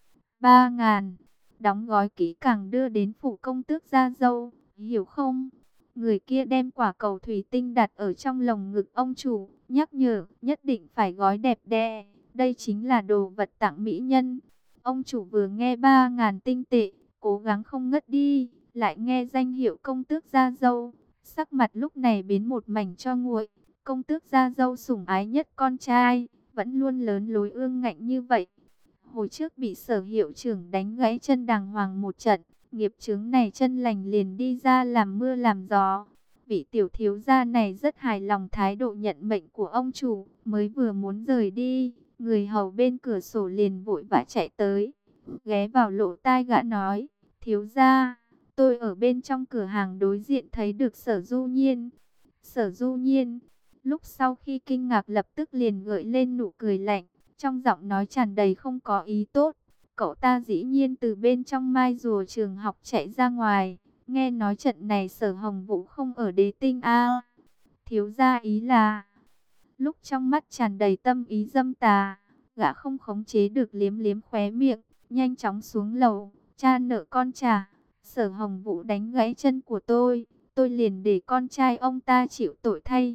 3.000. Đóng gói kỹ càng đưa đến phủ công tước gia dâu, hiểu không? Người kia đem quả cầu thủy tinh đặt ở trong lồng ngực ông chủ, nhắc nhở, nhất định phải gói đẹp đẽ. Đây chính là đồ vật tặng mỹ nhân. Ông chủ vừa nghe 3.000 tinh tệ, cố gắng không ngất đi, lại nghe danh hiệu công tước gia dâu. Sắc mặt lúc này biến một mảnh cho nguội. Công tước gia dâu sủng ái nhất con trai, vẫn luôn lớn lối ương ngạnh như vậy. Hồi trước bị Sở hiệu trưởng đánh gãy chân đàng hoàng một trận, nghiệp chướng này chân lành liền đi ra làm mưa làm gió. Vị tiểu thiếu gia này rất hài lòng thái độ nhận mệnh của ông chủ, mới vừa muốn rời đi, người hầu bên cửa sổ liền vội vã chạy tới, ghé vào lỗ tai gã nói, thiếu gia, tôi ở bên trong cửa hàng đối diện thấy được Sở Du Nhiên. Sở Du Nhiên, lúc sau khi kinh ngạc lập tức liền gợi lên nụ cười lạnh, trong giọng nói tràn đầy không có ý tốt. Cậu ta dĩ nhiên từ bên trong mai rùa trường học chạy ra ngoài. Nghe nói trận này Sở Hồng Vũ không ở Đế Tinh a. Thiếu gia ý là, lúc trong mắt tràn đầy tâm ý dâm tà, gã không khống chế được liếm liếm khóe miệng, nhanh chóng xuống lầu, cha nợ con trả. Sở Hồng Vũ đánh gãy chân của tôi liền để con trai ông ta chịu tội thay.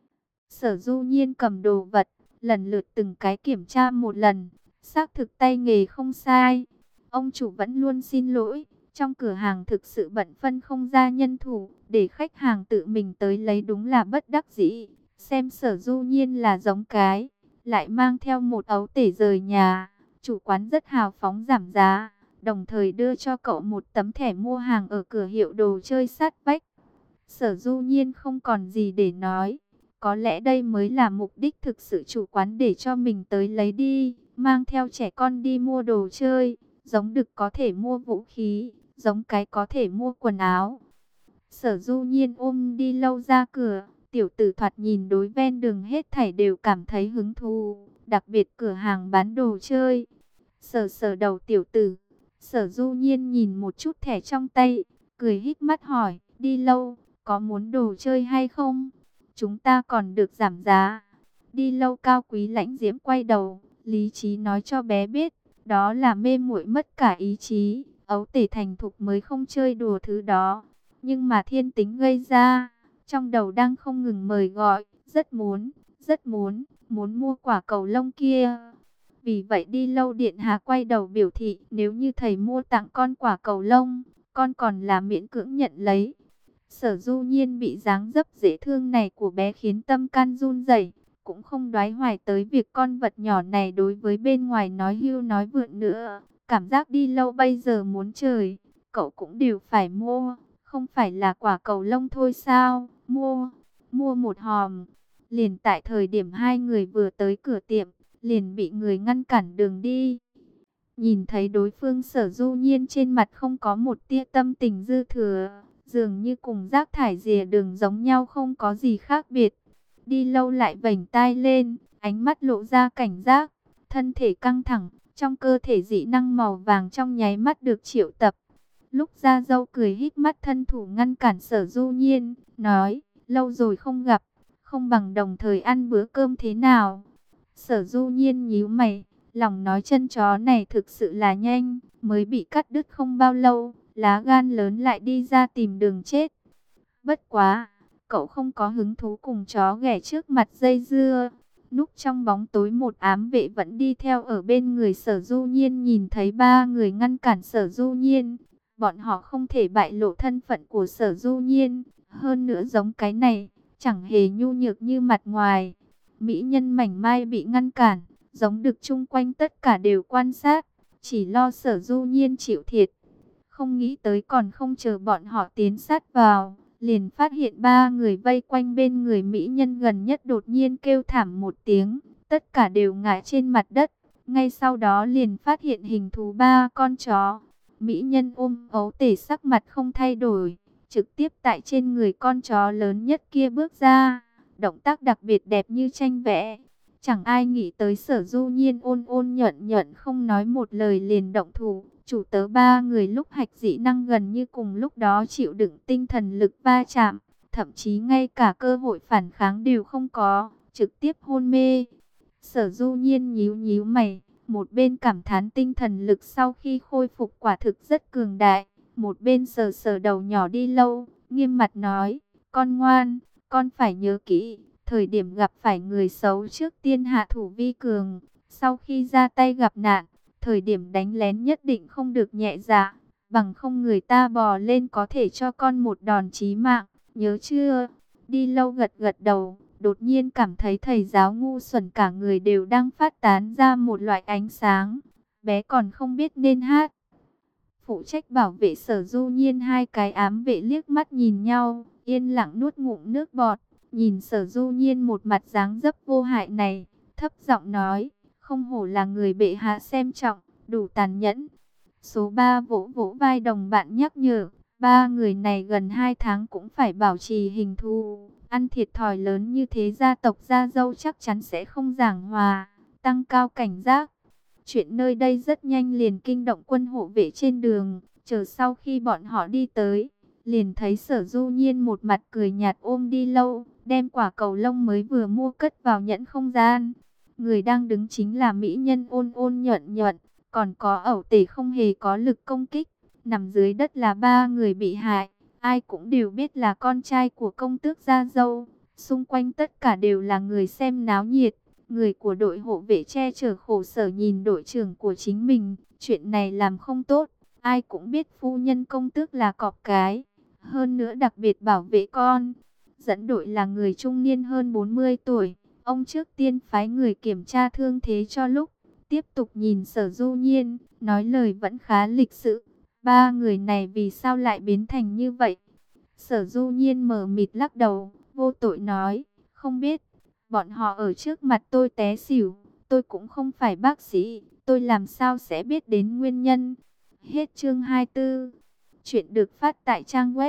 Sở Du Nhiên cầm đồ vật, lần lượt từng cái kiểm tra một lần, xác thực tay nghề không sai. Ông chủ vẫn luôn xin lỗi, trong cửa hàng thực sự bận phân không ra nhân thủ, để khách hàng tự mình tới lấy đúng là bất đắc dĩ. Xem Sở Du Nhiên là giống cái, lại mang theo một ấu tể rời nhà, chủ quán rất hào phóng giảm giá, đồng thời đưa cho cậu một tấm thẻ mua hàng ở cửa hiệu đồ chơi sát vách. Sở Du Nhiên không còn gì để nói. Có lẽ đây mới là mục đích thực sự chủ quán để cho mình tới lấy đi, mang theo trẻ con đi mua đồ chơi, giống đực có thể mua vũ khí, giống cái có thể mua quần áo. Sở Du Nhiên ôm Đi Lâu ra cửa, tiểu tử thoạt nhìn đối ven đường hết thảy đều cảm thấy hứng thú, đặc biệt cửa hàng bán đồ chơi. Sờ sờ đầu tiểu tử, Sở Du Nhiên nhìn một chút thẻ trong tay, cười híp mắt hỏi, Đi Lâu, có muốn đồ chơi hay không? Chúng ta còn được giảm giá. Đi Lâu cao quý lãnh diễm quay đầu, lý trí nói cho bé biết, đó là mê muội mất cả ý chí, ấu tể thành thục mới không chơi đùa thứ đó. Nhưng mà thiên tính gây ra, trong đầu đang không ngừng mời gọi, rất muốn, muốn mua quả cầu lông kia. Vì vậy Đi Lâu điện hạ quay đầu biểu thị, nếu như thầy mua tặng con quả cầu lông, con còn là miễn cưỡng nhận lấy. Sở Du Nhiên bị dáng dấp dễ thương này của bé khiến tâm can run rẩy, cũng không đoái hoài tới việc con vật nhỏ này đối với bên ngoài nói hưu nói vượn nữa. Cảm giác Đi Lâu bây giờ muốn trời, cậu cũng đều phải mua, không phải là quả cầu lông thôi sao? Mua một hòm. Liền tại thời điểm hai người vừa tới cửa tiệm, liền bị người ngăn cản đường đi. Nhìn thấy đối phương, Sở Du Nhiên trên mặt không có một tia tâm tình dư thừa, dường như cùng rác thải rìa đường giống nhau, không có gì khác biệt. Đi Lâu lại vểnh tai lên, ánh mắt lộ ra cảnh giác, thân thể căng thẳng, trong cơ thể dị năng màu vàng trong nháy mắt được triệu tập. Lúc ra dâu cười híp mắt thân thủ ngăn cản Sở Du Nhiên, nói, lâu rồi không gặp, không bằng đồng thời ăn bữa cơm thế nào? Sở Du Nhiên nhíu mày, lòng nói chân chó này thực sự là nhanh, mới bị cắt đứt không bao lâu, lá gan lớn lại đi ra tìm đường chết. Bất quá, cậu không có hứng thú cùng chó ghẻ trước mặt dây dưa. Núp trong bóng tối, một ám vệ vẫn đi theo ở bên người Sở Du Nhiên, nhìn thấy ba người ngăn cản Sở Du Nhiên. Bọn họ không thể bại lộ thân phận của Sở Du Nhiên, hơn nữa giống cái này, chẳng hề nhu nhược như mặt ngoài. Mỹ nhân mảnh mai bị ngăn cản, giống được chung quanh tất cả đều quan sát, chỉ lo Sở Du Nhiên chịu thiệt. Không nghĩ tới còn không chờ bọn họ tiến sát vào, liền phát hiện ba người vây quanh bên người mỹ nhân gần nhất đột nhiên kêu thảm một tiếng, tất cả đều ngã trên mặt đất. Ngay sau đó liền phát hiện hình thù ba con chó. Mỹ nhân ôm ấu tể sắc mặt không thay đổi, trực tiếp tại trên người con chó lớn nhất kia bước ra, động tác đặc biệt đẹp như tranh vẽ. Chẳng ai nghĩ tới Sở Du Nhiên ôn ôn nhuận nhuận không nói một lời liền động thủ. Chủ tớ ba người lúc hạch dị năng gần như cùng lúc đó chịu đựng tinh thần lực va chạm, thậm chí ngay cả cơ hội phản kháng đều không có, trực tiếp hôn mê. Sở Du Nhiên nhíu nhíu mày, một bên cảm thán tinh thần lực sau khi khôi phục quả thực rất cường đại, một bên sờ sờ đầu nhỏ Đi Lâu, nghiêm mặt nói, con ngoan, con phải nhớ kỹ, thời điểm gặp phải người xấu trước tiên hạ thủ vi cường, sau khi ra tay gặp nạn, thời điểm đánh lén nhất định không được nhẹ dạ, bằng không người ta bò lên có thể cho con một đòn chí mạng, nhớ chưa? Đi Lâu gật gật đầu, đột nhiên cảm thấy thầy giáo ngu xuẩn cả người đều đang phát tán ra một loại ánh sáng, bé còn không biết nên hát. Phụ trách bảo vệ Sở Du Nhiên hai cái ám vệ liếc mắt nhìn nhau, yên lặng nuốt ngụm nước bọt, nhìn Sở Du Nhiên một mặt dáng dấp vô hại này, thấp giọng nói, không hổ là người bệ hạ xem trọng, đủ tàn nhẫn. Số 3 vỗ vỗ vai đồng bạn nhắc nhở, ba người này gần 2 tháng cũng phải bảo trì hình thù, ăn thiệt thòi lớn như thế gia tộc gia dâu chắc chắn sẽ không giảng hòa, tăng cao cảnh giác. Chuyện nơi đây rất nhanh liền kinh động quân hộ vệ trên đường, chờ sau khi bọn họ đi tới, liền thấy Sở Du Nhiên một mặt cười nhạt ôm Đi Lâu, đem quả cầu lông mới vừa mua cất vào nhẫn không gian. Người đang đứng chính là mỹ nhân ôn ôn nhuận nhuận, còn có ẩu tể không hề có lực công kích. Nằm dưới đất là ba người bị hại, ai cũng đều biết là con trai của công tước gia dâu. Xung quanh tất cả đều là người xem náo nhiệt. Người của đội hộ vệ che chở khổ sở nhìn đội trưởng của chính mình, chuyện này làm không tốt. Ai cũng biết phu nhân công tước là cọp cái, hơn nữa đặc biệt bảo vệ con. Dẫn đội là người trung niên hơn 40 tuổi. Ông trước tiên phái người kiểm tra thương thế cho lúc, tiếp tục nhìn Sở Du Nhiên, nói lời vẫn khá lịch sự. Ba người này vì sao lại biến thành như vậy? Sở Du Nhiên mờ mịt lắc đầu, vô tội nói, không biết. Bọn họ ở trước mặt tôi té xỉu, tôi cũng không phải bác sĩ, tôi làm sao sẽ biết đến nguyên nhân. Hết chương 24. Chuyện được phát tại trang web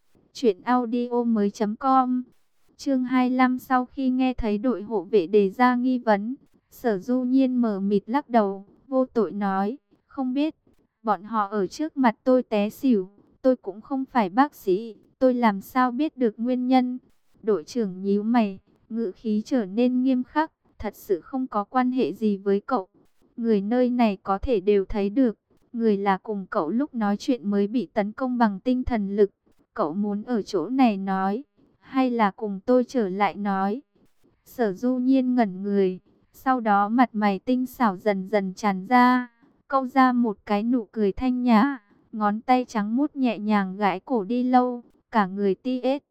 truyệnaudiomoi.com. Chương 25. Sau khi nghe thấy đội hộ vệ đề ra nghi vấn, Sở Du Nhiên mờ mịt lắc đầu, vô tội nói, không biết. Bọn họ ở trước mặt tôi té xỉu, tôi cũng không phải bác sĩ, tôi làm sao biết được nguyên nhân. Đội trưởng nhíu mày, ngữ khí trở nên nghiêm khắc, thật sự không có quan hệ gì với cậu. Người nơi này có thể đều thấy được, người là cùng cậu lúc nói chuyện mới bị tấn công bằng tinh thần lực. Cậu muốn ở chỗ này nói, hay là cùng tôi trở lại nói? Sở Du Nhiên ngẩn người, Sau đó mặt mày tinh xảo dần dần tràn ra, câu ra một cái nụ cười thanh nhã, ngón tay trắng muốt nhẹ nhàng gãi cổ Đi Lâu, cả người ti ết.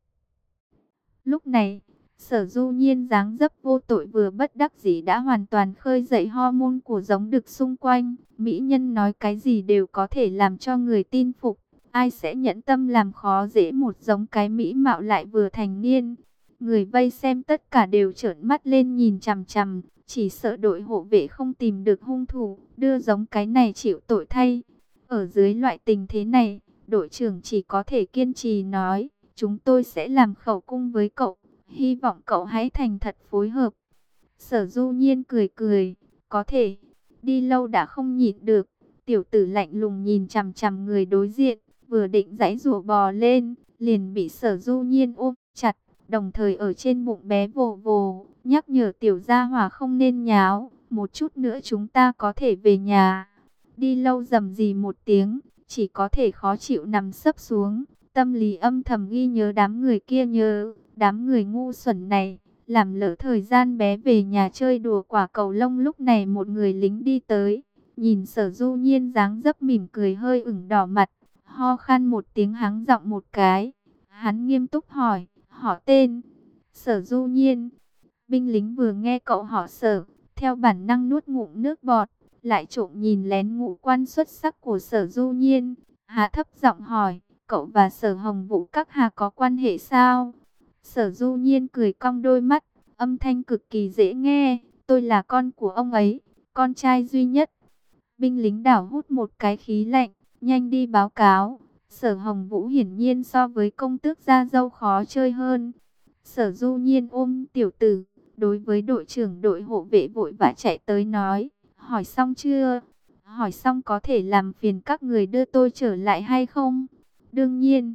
Lúc này, Sở Du Nhiên dáng dấp vô tội vừa bất đắc dĩ đã hoàn toàn khơi dậy hormone của giống đực xung quanh. Mỹ nhân nói cái gì đều có thể làm cho người tin phục. Ai sẽ nhẫn tâm làm khó dễ một giống cái mỹ mạo lại vừa thành niên. Người vây xem tất cả đều trợn mắt lên nhìn chằm chằm. Chỉ sợ đội hộ vệ không tìm được hung thủ, đưa giống cái này chịu tội thay. Ở dưới loại tình thế này, đội trưởng chỉ có thể kiên trì nói, chúng tôi sẽ làm khẩu cung với cậu, hy vọng cậu hãy thành thật phối hợp. Sở Du Nhiên cười cười, có thể. Đi Lâu đã không nhịn được, tiểu tử lạnh lùng nhìn chằm chằm người đối diện, vừa định giãy giụa bò lên, liền bị Sở Du Nhiên ôm chặt, đồng thời ở trên bụng bé vồ vồ, nhắc nhở tiểu gia hỏa không nên nháo, một chút nữa chúng ta có thể về nhà. Đi Lâu rầm rì một tiếng, chỉ có thể khó chịu nằm sấp xuống, tâm lý âm thầm ghi nhớ đám người kia, nhớ đám người ngu xuẩn này, làm lỡ thời gian bé về nhà chơi đùa quả cầu lông. Lúc này một người lính đi tới, nhìn Sở Du Nhiên dáng dấp mỉm cười hơi ửng đỏ mặt, ho khan một tiếng hắng giọng một cái. Hắn nghiêm túc hỏi, họ tên? Sở Du Nhiên. Binh lính vừa nghe cậu họ Sở, theo bản năng nuốt ngụm nước bọt, lại trộm nhìn lén ngũ quan xuất sắc của Sở Du Nhiên, hạ thấp giọng hỏi, cậu và Sở Hồng Vũ các hạ có quan hệ sao? Sở Du Nhiên cười cong đôi mắt, âm thanh cực kỳ dễ nghe, tôi là con của ông ấy, con trai duy nhất. Binh lính đảo hút một cái khí lạnh, nhanh đi báo cáo, Sở Hồng Vũ hiển nhiên so với công tước gia dâu khó chơi hơn. Sở Du Nhiên ôm tiểu tử, đối với đội trưởng đội hộ vệ vội vã chạy tới nói, hỏi xong chưa? Hỏi xong có thể làm phiền các người đưa tôi trở lại hay không? Đương nhiên,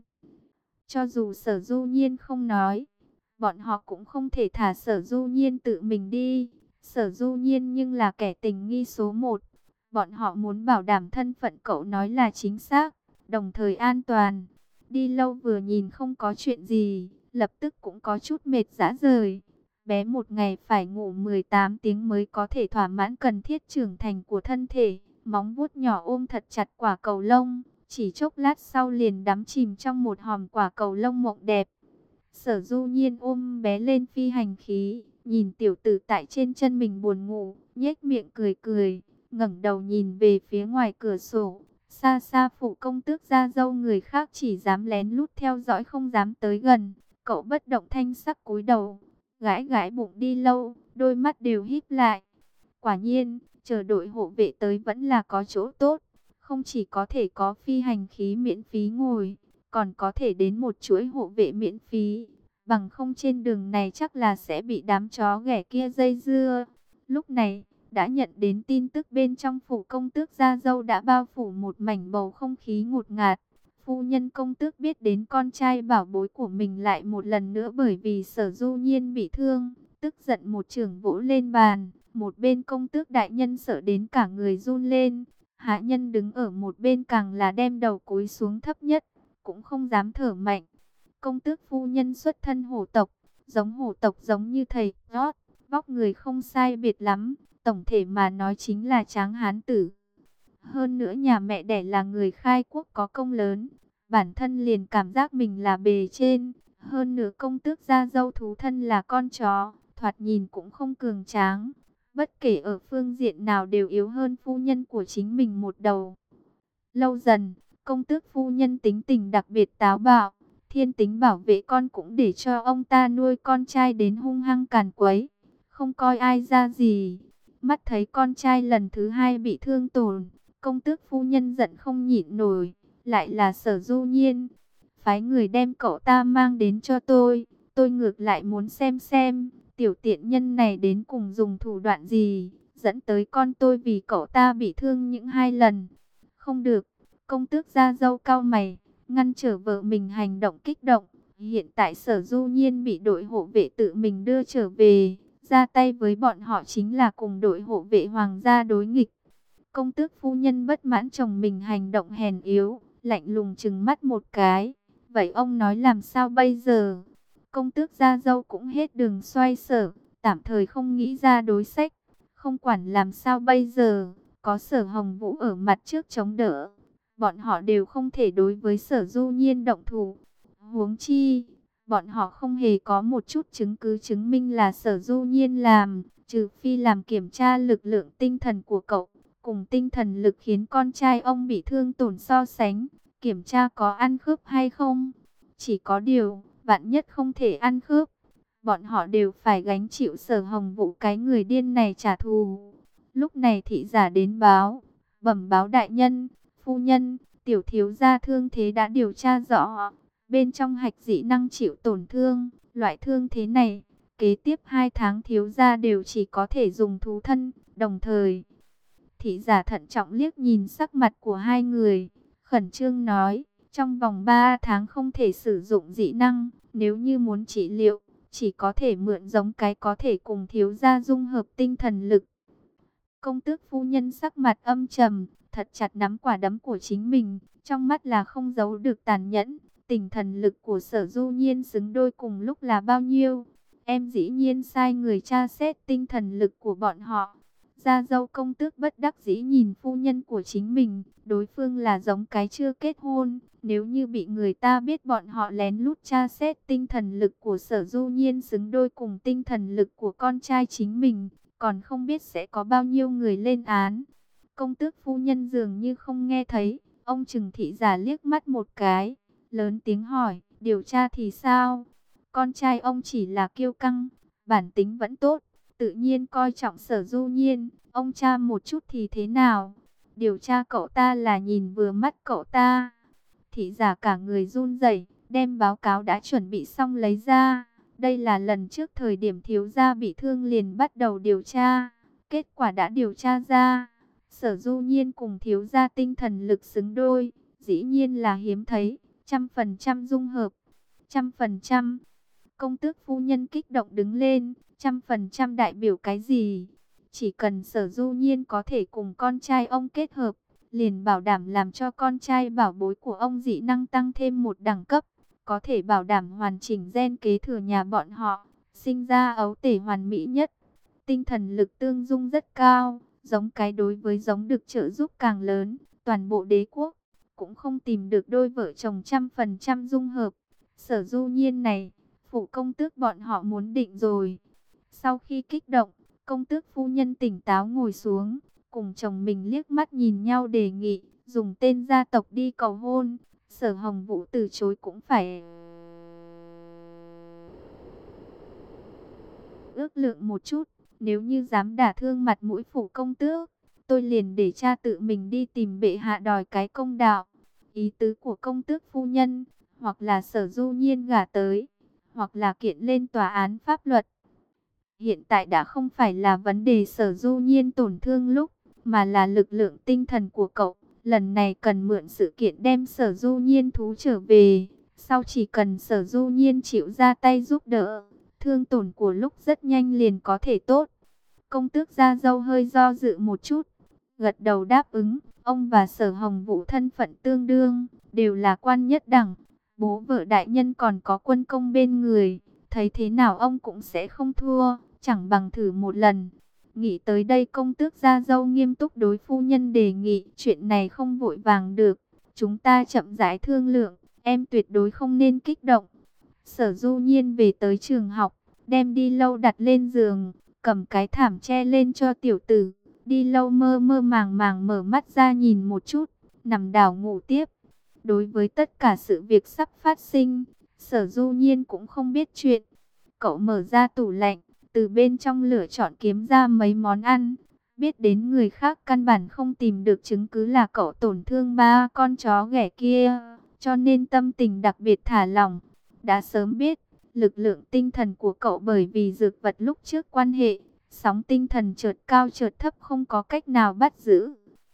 cho dù Sở Du Nhiên không nói, bọn họ cũng không thể thả Sở Du Nhiên tự mình đi. Sở Du Nhiên nhưng là kẻ tình nghi số 1. Bọn họ muốn bảo đảm thân phận cậu nói là chính xác, đồng thời an toàn. Đi Lâu vừa nhìn không có chuyện gì, lập tức cũng có chút mệt rã rời. Bé một ngày phải ngủ 18 tiếng mới có thể thỏa mãn cần thiết trưởng thành của thân thể. Móng vuốt nhỏ ôm thật chặt quả cầu lông, chỉ chốc lát sau liền đắm chìm trong một hòm quả cầu lông mộng đẹp. Sở Du Nhiên ôm bé lên phi hành khí, nhìn tiểu tử tại trên chân mình buồn ngủ, nhếch miệng cười cười, ngẩng đầu nhìn về phía ngoài cửa sổ. Xa xa phụ công tước gia dâu người khác chỉ dám lén lút theo dõi không dám tới gần. Cậu bất động thanh sắc cúi đầu, gãi gãi bụng Đi Lâu, đôi mắt đều híp lại. Quả nhiên, chờ đội hộ vệ tới vẫn là có chỗ tốt. Không chỉ có thể có phi hành khí miễn phí ngồi, còn có thể đến một chuỗi hộ vệ miễn phí. Bằng không trên đường này chắc là sẽ bị đám chó ghẻ kia dây dưa. Lúc này, đã nhận đến tin tức bên trong phủ công tước gia dâu đã bao phủ một mảnh bầu không khí ngột ngạt. Phu nhân công tước biết đến con trai bảo bối của mình lại một lần nữa bởi vì Sở Du Nhiên bị thương, tức giận một chưởng vỗ lên bàn. Một bên công tước đại nhân sợ đến cả người run lên, hạ nhân đứng ở một bên càng là đem đầu cúi xuống thấp nhất, cũng không dám thở mạnh. Công tước phu nhân xuất thân hổ tộc, giống hổ tộc giống như thầy Rót, vóc người không sai biệt lắm, tổng thể mà nói chính là tráng hán tử. Hơn nữa nhà mẹ đẻ là người khai quốc có công lớn, bản thân liền cảm giác mình là bề trên. Hơn nữa công tước gia dâu thú thân là con chó, thoạt nhìn cũng không cường tráng. Bất kể ở phương diện nào đều yếu hơn phu nhân của chính mình một đầu. Lâu dần, công tước phu nhân tính tình đặc biệt táo bạo, thiên tính bảo vệ con cũng để cho ông ta nuôi con trai đến hung hăng càn quấy, không coi ai ra gì. Mắt thấy con trai lần thứ hai bị thương tổn, công tước phu nhân giận không nhịn nổi, lại là Sở Du Nhiên. Phái người đem cậu ta mang đến cho tôi ngược lại muốn xem, tiểu tiện nhân này đến cùng dùng thủ đoạn gì, dẫn tới con tôi vì cậu ta bị thương những 2 lần. Không được, công tước gia dâu cau mày, ngăn trở vợ mình hành động kích động. Hiện tại Sở Du Nhiên bị đội hộ vệ tự mình đưa trở về, ra tay với bọn họ chính là cùng đội hộ vệ hoàng gia đối nghịch. Công tước phu nhân bất mãn chồng mình hành động hèn yếu, lạnh lùng trừng mắt một cái. Vậy ông nói làm sao bây giờ? Công tước gia dâu cũng hết đường xoay sở, tạm thời không nghĩ ra đối sách. Không quản làm sao bây giờ, có Sở Hồng Vũ ở mặt trước chống đỡ, bọn họ đều không thể đối với Sở Du Nhiên động thủ. Huống chi, bọn họ không hề có một chút chứng cứ chứng minh là Sở Du Nhiên làm, trừ phi làm kiểm tra lực lượng tinh thần của cậu, cùng tinh thần lực khiến con trai ông bị thương tổn so sánh, kiểm tra có ăn khớp hay không. Chỉ có điều, vạn nhất không thể ăn khớp, bọn họ đều phải gánh chịu Sở Hồng Vũ cái người điên này trả thù. Lúc này thị giả đến báo, bẩm báo đại nhân, phu nhân, tiểu thiếu gia thương thế đã điều tra rõ. Bên trong hạch dị năng chịu tổn thương, loại thương thế này, kế tiếp 2 tháng thiếu gia đều chỉ có thể dùng thú thân. Đồng thời, thị giả thận trọng liếc nhìn sắc mặt của hai người, khẩn trương nói, trong vòng 3 tháng không thể sử dụng dị năng, nếu như muốn trị liệu, chỉ có thể mượn giống cái có thể cùng thiếu gia dung hợp tinh thần lực. Công tước phu nhân sắc mặt âm trầm, thật chặt nắm quả đấm của chính mình, trong mắt là không giấu được tàn nhẫn. Tinh thần lực của Sở Du Nhiên xứng đôi cùng lúc là bao nhiêu? Em dĩ nhiên sai người tra xét tinh thần lực của bọn họ. Gia dâu công tước bất đắc dĩ nhìn phu nhân của chính mình, đối phương là giống cái chưa kết hôn. Nếu như bị người ta biết bọn họ lén lút tra xét tinh thần lực của Sở Du Nhiên xứng đôi cùng tinh thần lực của con trai chính mình, còn không biết sẽ có bao nhiêu người lên án. Công tước phu nhân dường như không nghe thấy, ông trừng thị giả liếc mắt một cái, lớn tiếng hỏi, điều tra thì sao? Con trai ông chỉ là kiêu căng, bản tính vẫn tốt, tự nhiên coi trọng Sở Du Nhiên, ông tra một chút thì thế nào? Điều tra cậu ta là nhìn vừa mắt cậu ta. Thị giả cả người run rẩy, đem báo cáo đã chuẩn bị xong lấy ra. Đây là lần trước thời điểm thiếu gia bị thương liền bắt đầu điều tra. Kết quả đã điều tra ra, Sở Du Nhiên cùng thiếu gia tinh thần lực xứng đôi, dĩ nhiên là hiếm thấy, 100% dung hợp. 100%. Công tước phu nhân kích động đứng lên, 100% đại biểu cái gì? Chỉ cần Sở Du Nhiên có thể cùng con trai ông kết hợp, liền bảo đảm làm cho con trai bảo bối của ông dị năng tăng thêm một đẳng cấp, có thể bảo đảm hoàn chỉnh gen kế thừa nhà bọn họ, sinh ra ấu tể hoàn mỹ nhất. Tinh thần lực tương dung rất cao, giống cái đối với giống được trợ giúp càng lớn, toàn bộ đế quốc cũng không tìm được đôi vợ chồng 100% dung hợp. Sở Du Nhiên này, phủ công tước bọn họ muốn định rồi. Sau khi kích động, công tước phu nhân tỉnh táo ngồi xuống, cùng chồng mình liếc mắt nhìn nhau đề nghị, dùng tên gia tộc đi cầu hôn. Sở Hồng Vũ từ chối cũng phải ước lượng một chút, nếu như dám đả thương mặt mũi phủ công tước, tôi liền để cha tự mình đi tìm bệ hạ đòi cái công đạo. Ý tứ của công tước phu nhân, hoặc là Sở Du Nhiên gả tới, hoặc là kiện lên tòa án pháp luật. Hiện tại đã không phải là vấn đề Sở Du Nhiên tổn thương lúc, mà là lực lượng tinh thần của cậu. Lần này cần mượn sự kiện đem Sở Du Nhiên thú trở về. Sau chỉ cần Sở Du Nhiên chịu ra tay giúp đỡ, thương tổn của lúc rất nhanh liền có thể tốt. Công tước gia dâu hơi do dự một chút, gật đầu đáp ứng. Ông và Sở Hồng Vũ thân phận tương đương, đều là quan nhất đẳng. Bố vợ đại nhân còn có quân công bên người, thấy thế nào ông cũng sẽ không thua, chẳng bằng thử một lần. Nghĩ tới đây công tước gia dâu nghiêm túc đối phu nhân đề nghị, chuyện này không vội vàng được, chúng ta chậm rãi thương lượng, em tuyệt đối không nên kích động. Sở Du Nhiên về tới trường học, đem Đi Lâu đặt lên giường, cầm cái thảm che lên cho tiểu tử. Đi Lâu mơ mơ màng màng mở mắt ra nhìn một chút, nằm đảo ngủ tiếp. Đối với tất cả sự việc sắp phát sinh, Sở Du Nhiên cũng không biết chuyện. Cậu mở ra tủ lạnh, từ bên trong lựa chọn kiếm ra mấy món ăn. Biết đến người khác căn bản không tìm được chứng cứ là cậu tổn thương 3 con chó ghẻ kia, cho nên tâm tình đặc biệt thả lỏng. Đã sớm biết, lực lượng tinh thần của cậu bởi vì dược vật lúc trước quan hệ, sóng tinh thần chợt cao chợt thấp không có cách nào bắt giữ.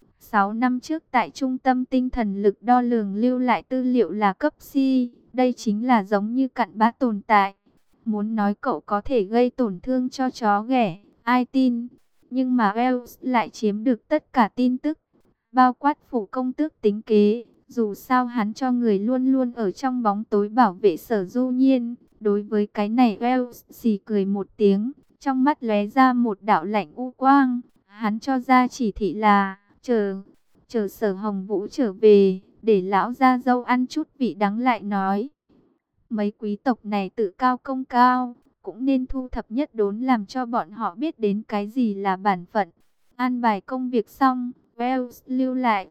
6 năm trước tại trung tâm tinh thần lực đo lường lưu lại tư liệu là cấp C, đây chính là giống như cặn bã tồn tại. Muốn nói cậu có thể gây tổn thương cho chó ghẻ, ai tin? Nhưng mà Wells lại chiếm được tất cả tin tức, bao quát phủ công tước tính kế. Dù sao hắn cho người luôn luôn ở trong bóng tối bảo vệ Sở Du Nhiên. Đối với cái này Wells xì cười một tiếng, trong mắt lóe ra một đạo lạnh u quang. Hắn cho ra chỉ thị là chờ Sở Hồng Vũ trở về, để lão gia dâu ăn chút vị đắng, lại nói: mấy quý tộc này tự cao công cao, cũng nên thu thập nhất đốn, làm cho bọn họ biết đến cái gì là bản phận. An bài công việc xong, Wells lưu lại.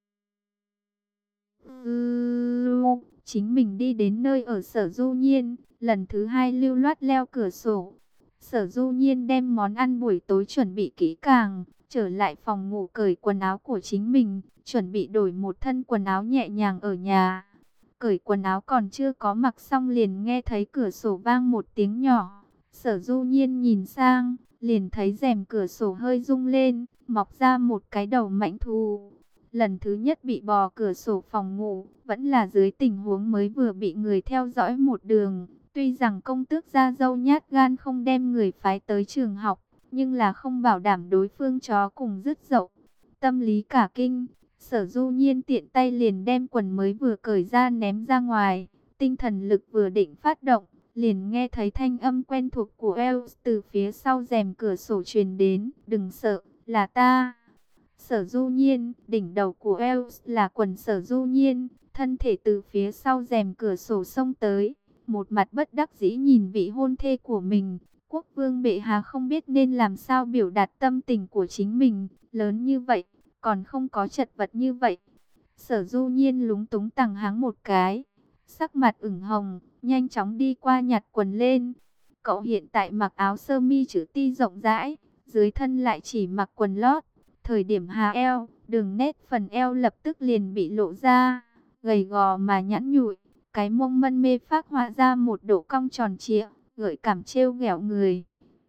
Chính mình đi đến nơi ở Sở Du Nhiên, lần thứ hai lưu loát leo cửa sổ. Sở Du Nhiên đem món ăn buổi tối chuẩn bị kỹ càng, trở lại phòng ngủ cởi quần áo của chính mình, chuẩn bị đổi một thân quần áo nhẹ nhàng ở nhà. Cởi quần áo còn chưa có mặc xong liền nghe thấy cửa sổ vang một tiếng nhỏ. Sở Du Nhiên nhìn sang, liền thấy rèm cửa sổ hơi rung lên, mọc ra một cái đầu mãnh thú. Lần thứ nhất bị bò cửa sổ phòng ngủ, vẫn là dưới tình huống mới vừa bị người theo dõi một đường. Tuy rằng công tước gia dâu nhát gan không đem người phái tới trường học, nhưng là không bảo đảm đối phương chó cùng dứt dậu. Tâm lý cả kinh, Sở Du Nhiên tiện tay liền đem quần mới vừa cởi ra ném ra ngoài. Tinh thần lực vừa định phát động, liền nghe thấy thanh âm quen thuộc của Els từ phía sau rèm cửa sổ truyền đến. Đừng sợ, là ta. Sở Du Nhiên, đỉnh đầu của Els là quần Sở Du Nhiên, thân thể từ phía sau rèm cửa sổ xông tới, một mặt bất đắc dĩ nhìn vị hôn thê của mình. Quốc vương bệ hạ không biết nên làm sao biểu đạt tâm tình của chính mình, lớn như vậy, còn không có chật vật như vậy. Sở Du Nhiên lúng túng tằng háng một cái, sắc mặt ửng hồng, nhanh chóng đi qua nhặt quần lên. Cậu hiện tại mặc áo sơ mi chữ T rộng rãi, dưới thân lại chỉ mặc quần lót. Thời điểm hạ eo, đường nét phần eo lập tức liền bị lộ ra, gầy gò mà nhẵn nhụi, cái mông mân mê phác họa ra một độ cong tròn trịa, gợi cảm trêu ghẹo người.